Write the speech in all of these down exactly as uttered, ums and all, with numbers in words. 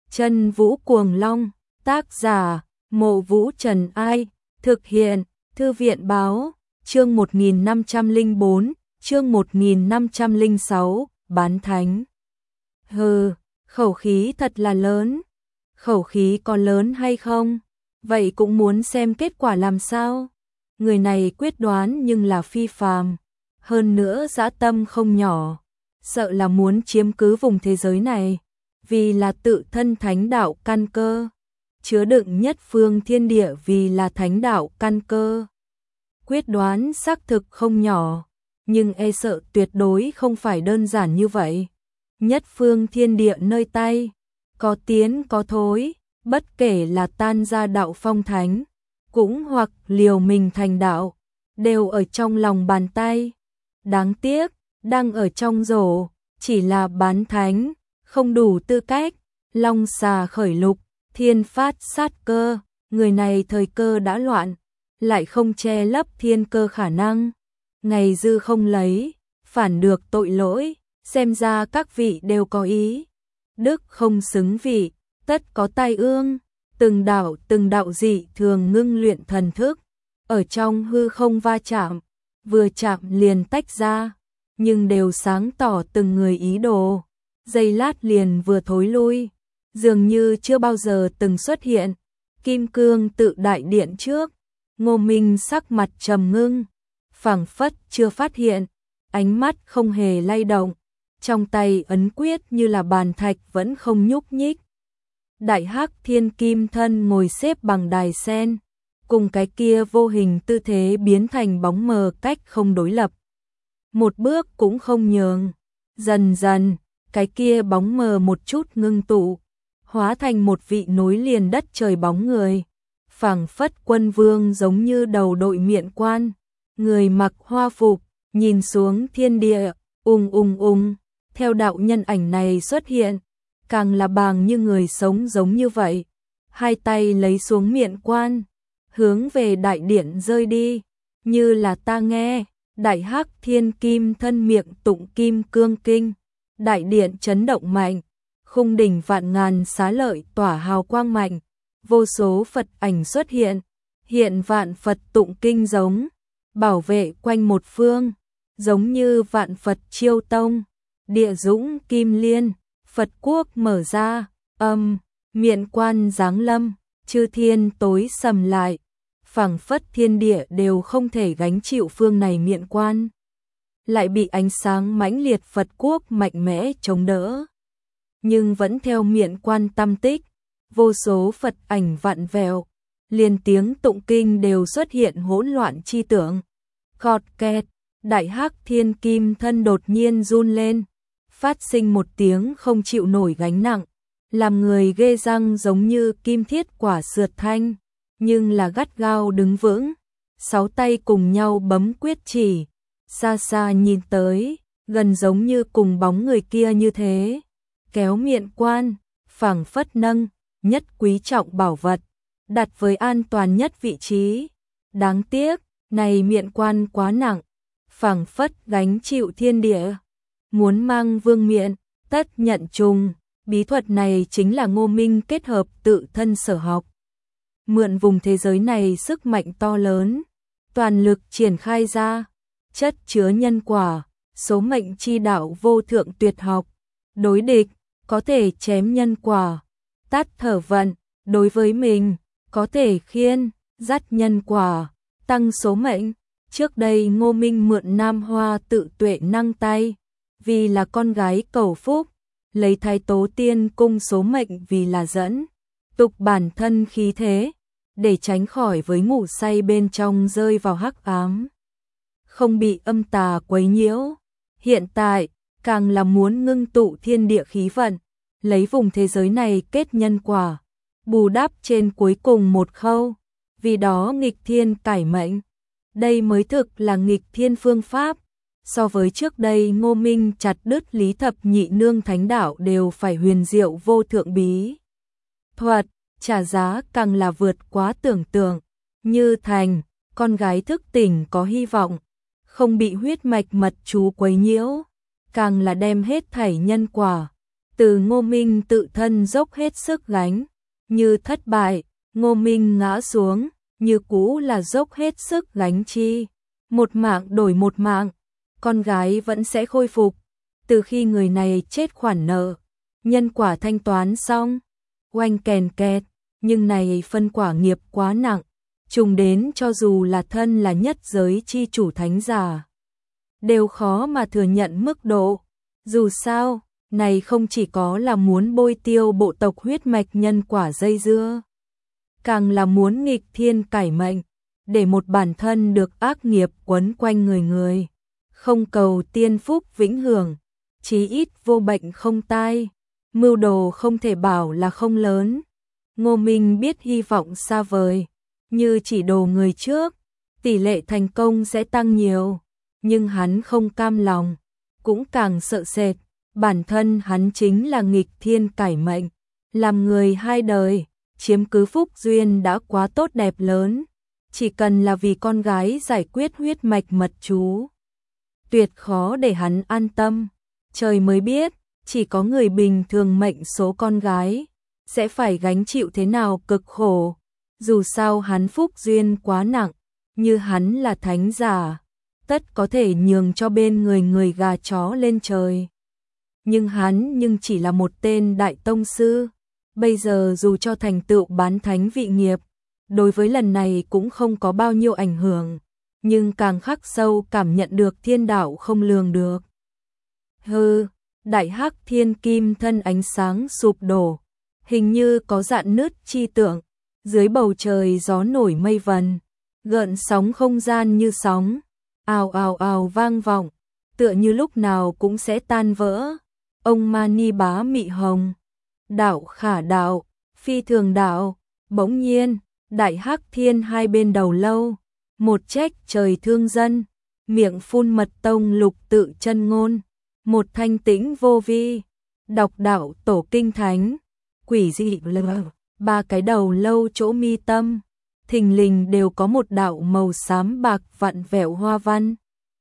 Chân Vũ Cuồng Long, tác giả, Mộ Vũ Trần Ai, thực hiện, Thư viện Báo, chương một nghìn năm trăm lẻ bốn, chương một nghìn năm trăm lẻ sáu, bán thánh. Hừ, khẩu khí thật là lớn. Khẩu khí có lớn hay không? Vậy cũng muốn xem kết quả làm sao? Người này quyết đoán nhưng là phi phàm, hơn nữa dã tâm không nhỏ, sợ là muốn chiếm cứ vùng thế giới này, vì là tự thân thánh đạo căn cơ, chứa đựng nhất phương thiên địa vì là thánh đạo căn cơ. Quyết đoán xác thực không nhỏ, nhưng e sợ tuyệt đối không phải đơn giản như vậy. Nhất phương thiên địa nơi tay, có tiến có thối, bất kể là tan ra đạo phong thánh, cũng hoặc liều mình thành đạo, đều ở trong lòng bàn tay. Đáng tiếc, đang ở trong rổ, chỉ là bán thánh, không đủ tư cách. Long xà khởi lục, thiên phát sát cơ, người này thời cơ đã loạn, lại không che lấp thiên cơ khả năng. Ngày dư không lấy, phản được tội lỗi, xem ra các vị đều có ý. Đức không xứng vị, tất có tai ương. Từng đạo từng đạo dị thường ngưng luyện thần thức, ở trong hư không va chạm, vừa chạm liền tách ra, nhưng đều sáng tỏ từng người ý đồ. Giây lát liền vừa thối lui, dường như chưa bao giờ từng xuất hiện. Kim cương tự đại điện trước, Ngô Minh sắc mặt trầm ngưng, phảng phất chưa phát hiện, ánh mắt không hề lay động, trong tay ấn quyết như là bàn thạch vẫn không nhúc nhích. Đại hắc thiên kim thân ngồi xếp bằng đài sen, cùng cái kia vô hình tư thế biến thành bóng mờ cách không đối lập. Một bước cũng không nhường, dần dần, cái kia bóng mờ một chút ngưng tụ, hóa thành một vị nối liền đất trời bóng người. Phảng phất quân vương giống như đầu đội miện quan, người mặc hoa phục, nhìn xuống thiên địa, ung ung ung, theo đạo nhân ảnh này xuất hiện, càng là bàng như người sống giống như vậy, hai tay lấy xuống miện quan, hướng về đại điện rơi đi, như là ta nghe. Đại hắc thiên kim thân miệng tụng kim cương kinh, đại điện chấn động mạnh, khung đỉnh vạn ngàn xá lợi tỏa hào quang mạnh, vô số Phật ảnh xuất hiện, hiện vạn Phật tụng kinh giống, bảo vệ quanh một phương, giống như vạn Phật chiêu tông, địa dũng kim liên. Phật quốc mở ra, âm, miện quan giáng lâm, chư thiên tối sầm lại, phảng phất thiên địa đều không thể gánh chịu phương này miện quan, lại bị ánh sáng mãnh liệt Phật quốc mạnh mẽ chống đỡ. Nhưng vẫn theo miện quan tâm tích, vô số Phật ảnh vặn vẹo, liền tiếng tụng kinh đều xuất hiện hỗn loạn chi tưởng. Khọt kẹt, đại hắc thiên kim thân đột nhiên run lên, phát sinh một tiếng không chịu nổi gánh nặng, làm người ghê răng giống như kim thiết quả sượt thanh, nhưng là gắt gao đứng vững, sáu tay cùng nhau bấm quyết chỉ, xa xa nhìn tới, gần giống như cùng bóng người kia như thế, kéo miện quan, phảng phất nâng, nhất quý trọng bảo vật, đặt với an toàn nhất vị trí. Đáng tiếc, này miện quan quá nặng, phảng phất gánh chịu thiên địa. Muốn mang vương miện, tất nhận trùng, bí thuật này chính là Ngô Minh kết hợp tự thân sở học. Mượn vùng thế giới này sức mạnh to lớn, toàn lực triển khai ra, chất chứa nhân quả, số mệnh chi đạo vô thượng tuyệt học. Đối địch, có thể chém nhân quả, tát thở vận, đối với mình, có thể khiên, dắt nhân quả, tăng số mệnh. Trước đây Ngô Minh mượn Nam Hoa tự tuệ năng tay, vì là con gái cầu phúc, lấy Thái Tố Tiên cung số mệnh vì là dẫn, tục bản thân khí thế, để tránh khỏi với ngủ say bên trong rơi vào hắc ám, không bị âm tà quấy nhiễu. Hiện tại, càng là muốn ngưng tụ thiên địa khí vận, lấy vùng thế giới này kết nhân quả, bù đắp trên cuối cùng một khâu, vì đó nghịch thiên cải mệnh. Đây mới thực là nghịch thiên phương pháp. So với trước đây Ngô Minh chặt đứt Lý Thập Nhị Nương thánh đạo đều phải huyền diệu vô thượng bí thuật, trả giá càng là vượt quá tưởng tượng. Như thành, con gái thức tỉnh có hy vọng, không bị huyết mạch mật chú quấy nhiễu, càng là đem hết thảy nhân quả, từ Ngô Minh tự thân dốc hết sức gánh, như thất bại, Ngô Minh ngã xuống, như cũ là dốc hết sức gánh chi. Một mạng đổi một mạng, con gái vẫn sẽ khôi phục. Từ khi người này chết khoản nợ, nhân quả thanh toán xong, oanh kèn kẹt, nhưng này phân quả nghiệp quá nặng, trùng đến cho dù là thân là nhất giới chi chủ thánh giả, đều khó mà thừa nhận mức độ. Dù sao, này không chỉ có là muốn bôi tiêu bộ tộc huyết mạch nhân quả dây dưa, càng là muốn nghịch thiên cải mệnh, để một bản thân được ác nghiệp quấn quanh người người. Không cầu tiên phúc vĩnh hưởng, chí ít vô bệnh không tai, mưu đồ không thể bảo là không lớn. Ngô Minh biết hy vọng xa vời, như chỉ đồ người trước, tỷ lệ thành công sẽ tăng nhiều, nhưng hắn không cam lòng, cũng càng sợ sệt, bản thân hắn chính là nghịch thiên cải mệnh, làm người hai đời, chiếm cứ phúc duyên đã quá tốt đẹp lớn, chỉ cần là vì con gái giải quyết huyết mạch mật chú, tuyệt khó để hắn an tâm. Trời mới biết, chỉ có người bình thường mệnh số con gái sẽ phải gánh chịu thế nào cực khổ. Dù sao hắn phúc duyên quá nặng, như hắn là thánh giả, tất có thể nhường cho bên người người gà chó lên trời. Nhưng hắn nhưng chỉ là một tên đại tông sư, bây giờ dù cho thành tựu bán thánh vị nghiệp, đối với lần này cũng không có bao nhiêu ảnh hưởng, nhưng càng khắc sâu cảm nhận được thiên đạo không lường được. Hừ, đại hắc thiên kim thân ánh sáng sụp đổ, hình như có dạn nứt chi tượng, dưới bầu trời gió nổi mây vần, gợn sóng không gian như sóng, ào ào ào vang vọng, tựa như lúc nào cũng sẽ tan vỡ. Ông Mani Bá Mị Hồng, đạo khả đạo, phi thường đạo, bỗng nhiên, đại hắc thiên hai bên đầu lâu, một trách trời thương dân, miệng phun mật tông lục tự chân ngôn, một thanh tĩnh vô vi, đọc đạo tổ kinh thánh, quỷ dị lờ, ba cái đầu lâu chỗ mi tâm, thình lình đều có một đạo màu xám bạc vặn vẹo hoa văn,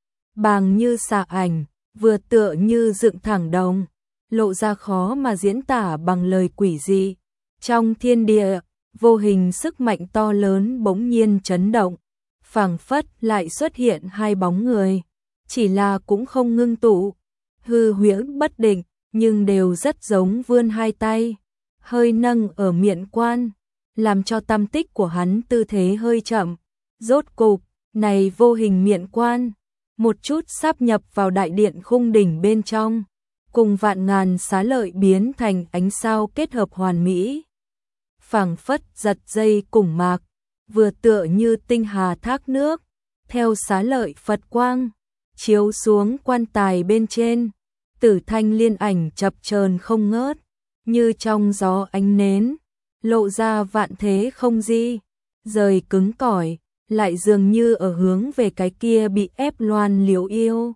bàng như xạ ảnh, vừa tựa như dựng thẳng đồng, lộ ra khó mà diễn tả bằng lời quỷ dị. Trong thiên địa, vô hình sức mạnh to lớn bỗng nhiên chấn động, phảng phất lại xuất hiện hai bóng người, chỉ là cũng không ngưng tụ, hư huyễn bất định, nhưng đều rất giống vươn hai tay, hơi nâng ở miệng quan, làm cho tâm tích của hắn tư thế hơi chậm. Rốt cục, này vô hình miệng quan, một chút sáp nhập vào đại điện khung đỉnh bên trong, cùng vạn ngàn xá lợi biến thành ánh sao kết hợp hoàn mỹ. Phảng phất giật dây cùng mạc, vừa tựa như tinh hà thác nước, theo xá lợi Phật quang, chiếu xuống quan tài bên trên, tử thanh liên ảnh chập chờn không ngớt, như trong gió ánh nến, lộ ra vạn thế không di, rời cứng cỏi, lại dường như ở hướng về cái kia bị ép loan liếu yêu.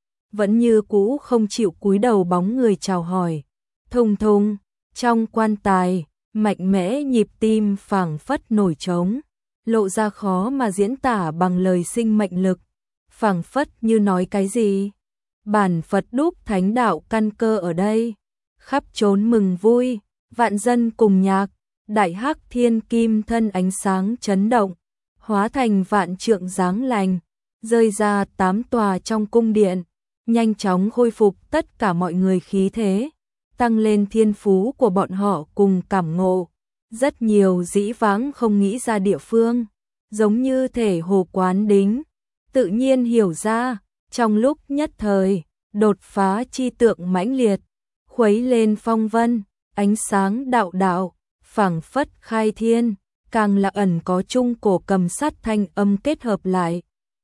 Vẫn như cũ không chịu cúi đầu bóng người chào hỏi, thùng thùng, trong quan tài, mạnh mẽ nhịp tim phảng phất nổi trống, lộ ra khó mà diễn tả bằng lời sinh mệnh lực, phảng phất như nói cái gì. Bản Phật đúc thánh đạo căn cơ ở đây, khắp trốn mừng vui, vạn dân cùng nhạc, đại hắc thiên kim thân ánh sáng chấn động, hóa thành vạn trượng dáng lành, rơi ra tám tòa trong cung điện, nhanh chóng khôi phục tất cả mọi người khí thế, tăng lên thiên phú của bọn họ cùng cảm ngộ. Rất nhiều dĩ vãng không nghĩ ra địa phương, giống như thể hồ quán đính, tự nhiên hiểu ra, trong lúc nhất thời, đột phá chi tượng mãnh liệt, khuấy lên phong vân, ánh sáng đạo đạo, phảng phất khai thiên, càng là ẩn có chung cổ cầm sắt thanh âm kết hợp lại.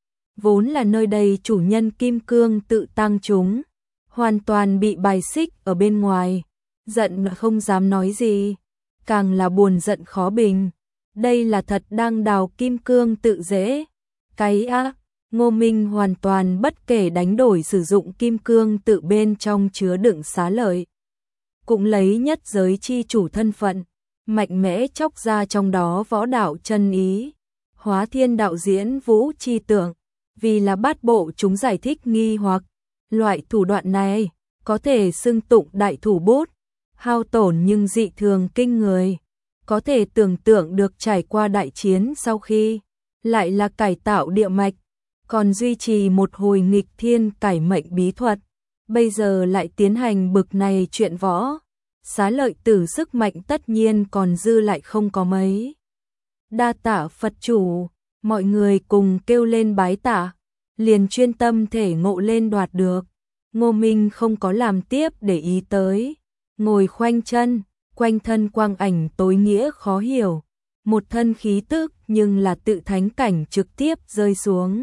Vốn là nơi đây chủ nhân kim cương tự tăng chúng, hoàn toàn bị bài xích ở bên ngoài, giận không dám nói gì, càng là buồn giận khó bình. Đây là thật đang đào kim cương tự dễ. Cái á, Ngô Minh hoàn toàn bất kể đánh đổi sử dụng kim cương tự bên trong chứa đựng xá lợi. Cũng lấy nhất giới chi chủ thân phận, mạnh mẽ chóc ra trong đó võ đạo chân ý, hóa thiên đạo diễn vũ chi tượng, vì là bát bộ chúng giải thích nghi hoặc. Loại thủ đoạn này, có thể xưng tụng đại thủ bút, hao tổn nhưng dị thường kinh người. Có thể tưởng tượng được trải qua đại chiến sau khi lại là cải tạo địa mạch, còn duy trì một hồi nghịch thiên cải mệnh bí thuật, bây giờ lại tiến hành bực này chuyện võ. Xá Lợi Tử sức mạnh tất nhiên còn dư lại không có mấy. Đa tạ Phật chủ, mọi người cùng kêu lên bái tạ, liền chuyên tâm thể ngộ lên đoạt được. Ngô Minh không có làm tiếp để ý tới, ngồi khoanh chân, quanh thân quang ảnh tối nghĩa khó hiểu, một thân khí tức nhưng là tự thánh cảnh trực tiếp rơi xuống.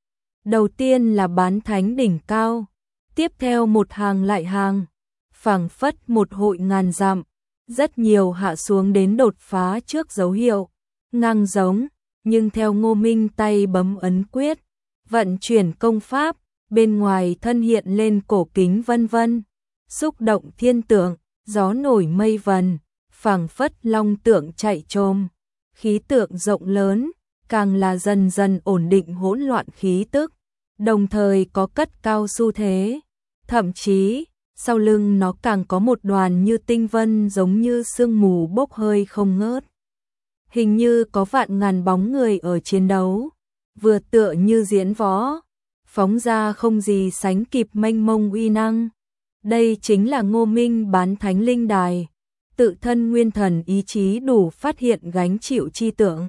Đầu tiên là bán thánh đỉnh cao, tiếp theo một hàng lại hàng, phảng phất một hội ngàn dặm, rất nhiều hạ xuống đến đột phá trước dấu hiệu, ngang giống, nhưng theo Ngô Minh tay bấm ấn quyết, vận chuyển công pháp, bên ngoài thân hiện lên cổ kính vân vân, xúc động thiên tượng, gió nổi mây vần, phảng phất long tượng chạy trồm, khí tượng rộng lớn, càng là dần dần ổn định hỗn loạn khí tức, đồng thời có cất cao xu thế, thậm chí sau lưng nó càng có một đoàn như tinh vân giống như sương mù bốc hơi không ngớt. Hình như có vạn ngàn bóng người ở chiến đấu, vừa tựa như diễn võ, phóng ra không gì sánh kịp mênh mông uy năng. Đây chính là Ngô Minh bán thánh linh đài, tự thân nguyên thần ý chí đủ phát hiện gánh chịu chi tượng.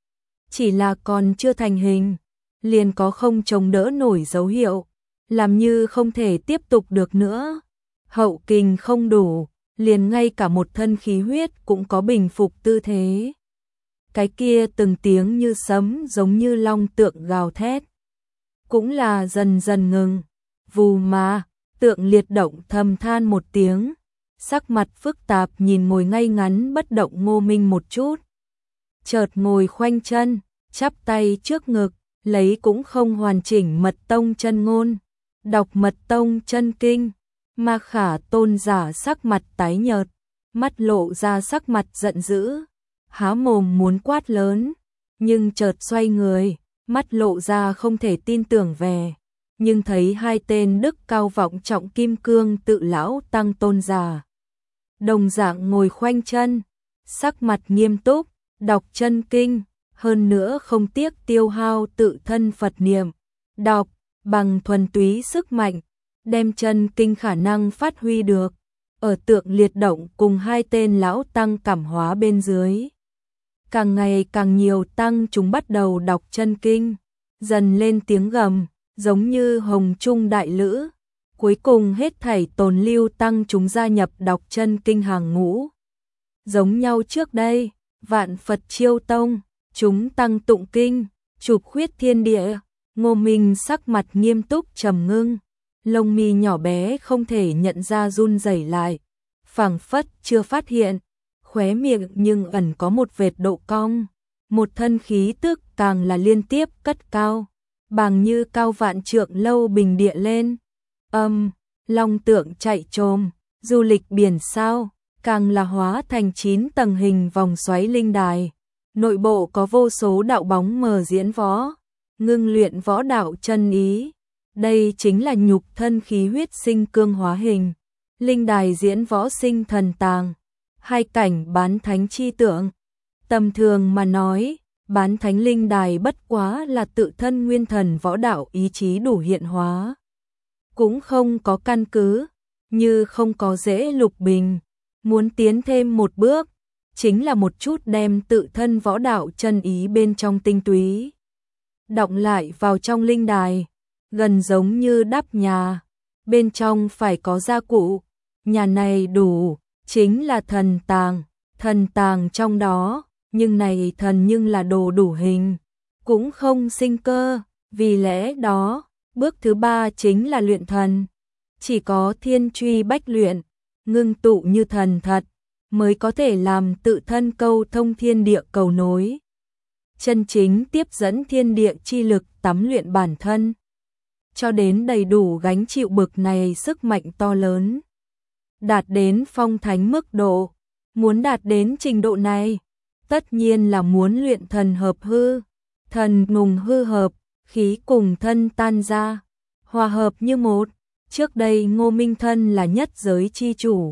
Chỉ là còn chưa thành hình, liền có không chống đỡ nổi dấu hiệu, làm như không thể tiếp tục được nữa. Hậu kình không đủ, liền ngay cả một thân khí huyết cũng có bình phục tư thế. Cái kia từng tiếng như sấm giống như long tượng gào thét, cũng là dần dần ngừng. Vù mà, tượng liệt động thầm than một tiếng, sắc mặt phức tạp nhìn ngồi ngay ngắn bất động Ngô Minh một chút. Chợt ngồi khoanh chân, chắp tay trước ngực, lấy cũng không hoàn chỉnh mật tông chân ngôn, đọc mật tông chân kinh. Ma Khả Tôn giả sắc mặt tái nhợt, mắt lộ ra sắc mặt giận dữ, há mồm muốn quát lớn, nhưng chợt xoay người, mắt lộ ra không thể tin tưởng về, nhưng thấy hai tên đức cao vọng trọng kim cương tự lão tăng tôn giả. Đồng dạng ngồi khoanh chân, sắc mặt nghiêm túc, đọc chân kinh, hơn nữa không tiếc tiêu hao tự thân Phật niệm, đọc, bằng thuần túy sức mạnh, đem chân kinh khả năng phát huy được, ở tượng liệt động cùng hai tên lão tăng cảm hóa bên dưới. Càng ngày càng nhiều tăng chúng bắt đầu đọc chân kinh, dần lên tiếng gầm, giống như hồng trung đại lữ. Cuối cùng hết thảy tồn lưu tăng chúng gia nhập đọc chân kinh hàng ngũ. Giống nhau trước đây, Vạn Phật Chiêu Tông, chúng tăng tụng kinh, chụp khuyết thiên địa, Ngô Minh sắc mặt nghiêm túc trầm ngưng, lông mi nhỏ bé không thể nhận ra run rẩy lại, phảng phất chưa phát hiện, khóe miệng nhưng ẩn có một vệt độ cong, một thân khí tức càng là liên tiếp cất cao, bằng như cao vạn trượng lâu bình địa lên. Âm, long tượng chạy trồm, du lịch biển sao, càng là hóa thành chín tầng hình vòng xoáy linh đài. Nội bộ có vô số đạo bóng mờ diễn võ, ngưng luyện võ đạo chân ý. Đây chính là nhục thân khí huyết sinh cương hóa hình, linh đài diễn võ sinh thần tàng, hai cảnh bán thánh chi tượng. Tầm thường mà nói, bán thánh linh đài bất quá là tự thân nguyên thần võ đạo ý chí đủ hiện hóa. Cũng không có căn cứ, như không có dễ lục bình, muốn tiến thêm một bước, chính là một chút đem tự thân võ đạo chân ý bên trong tinh túy động lại vào trong linh đài, gần giống như đắp nhà, bên trong phải có gia cụ, nhà này đủ, chính là thần tàng, thần tàng trong đó, nhưng này thần nhưng là đồ đủ hình, cũng không sinh cơ, vì lẽ đó, bước thứ ba chính là luyện thần, chỉ có thiên truy bách luyện, ngưng tụ như thần thật, mới có thể làm tự thân câu thông thiên địa cầu nối. Chân chính tiếp dẫn thiên địa chi lực tắm luyện bản thân, cho đến đầy đủ gánh chịu bực này sức mạnh to lớn. Đạt đến phong thánh mức độ, muốn đạt đến trình độ này, tất nhiên là muốn luyện thần hợp hư, thần ngùng hư hợp, khí cùng thân tan ra, hòa hợp như một. Trước đây Ngô Minh thân là nhất giới chi chủ,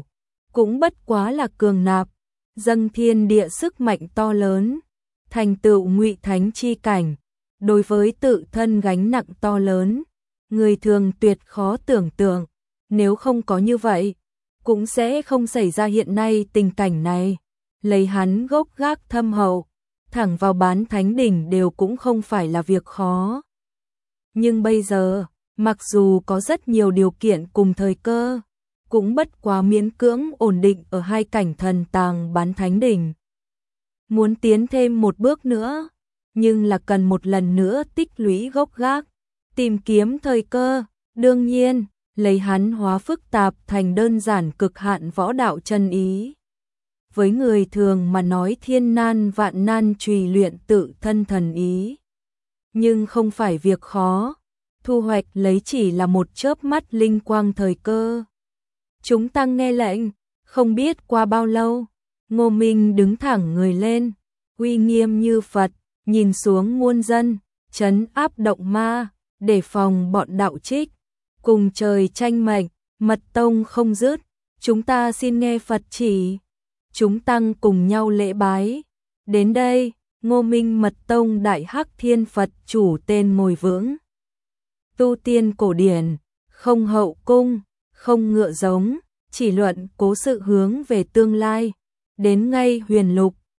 cũng bất quá là cường nạp, dâng thiên địa sức mạnh to lớn, thành tựu ngụy thánh chi cảnh, đối với tự thân gánh nặng to lớn, người thường tuyệt khó tưởng tượng, nếu không có như vậy, cũng sẽ không xảy ra hiện nay tình cảnh này, lấy hắn gốc gác thâm hậu, thẳng vào bán thánh đỉnh đều cũng không phải là việc khó. Nhưng bây giờ, mặc dù có rất nhiều điều kiện cùng thời cơ, cũng bất quá miễn cưỡng ổn định ở hai cảnh thần tàng bán thánh đỉnh. Muốn tiến thêm một bước nữa, nhưng là cần một lần nữa tích lũy gốc gác, tìm kiếm thời cơ, đương nhiên, lấy hắn hóa phức tạp thành đơn giản cực hạn võ đạo chân ý. Với người thường mà nói thiên nan vạn nan trùy luyện tự thân thần ý. Nhưng không phải việc khó, thu hoạch lấy chỉ là một chớp mắt linh quang thời cơ. Chúng tăng nghe lệnh, không biết qua bao lâu, Ngô Minh đứng thẳng người lên, uy nghiêm như Phật, nhìn xuống muôn dân, trấn áp động ma, để phòng bọn đạo trích, cùng trời tranh mệnh, mật tông không dứt, chúng ta xin nghe Phật chỉ. Chúng tăng cùng nhau lễ bái. Đến đây, Ngô Minh mật tông đại hắc thiên Phật chủ tên ngồi vững. Tu tiên cổ điển, không hậu cung, không ngựa giống, chỉ luận cố sự hướng về tương lai. Đến ngay huyền lục,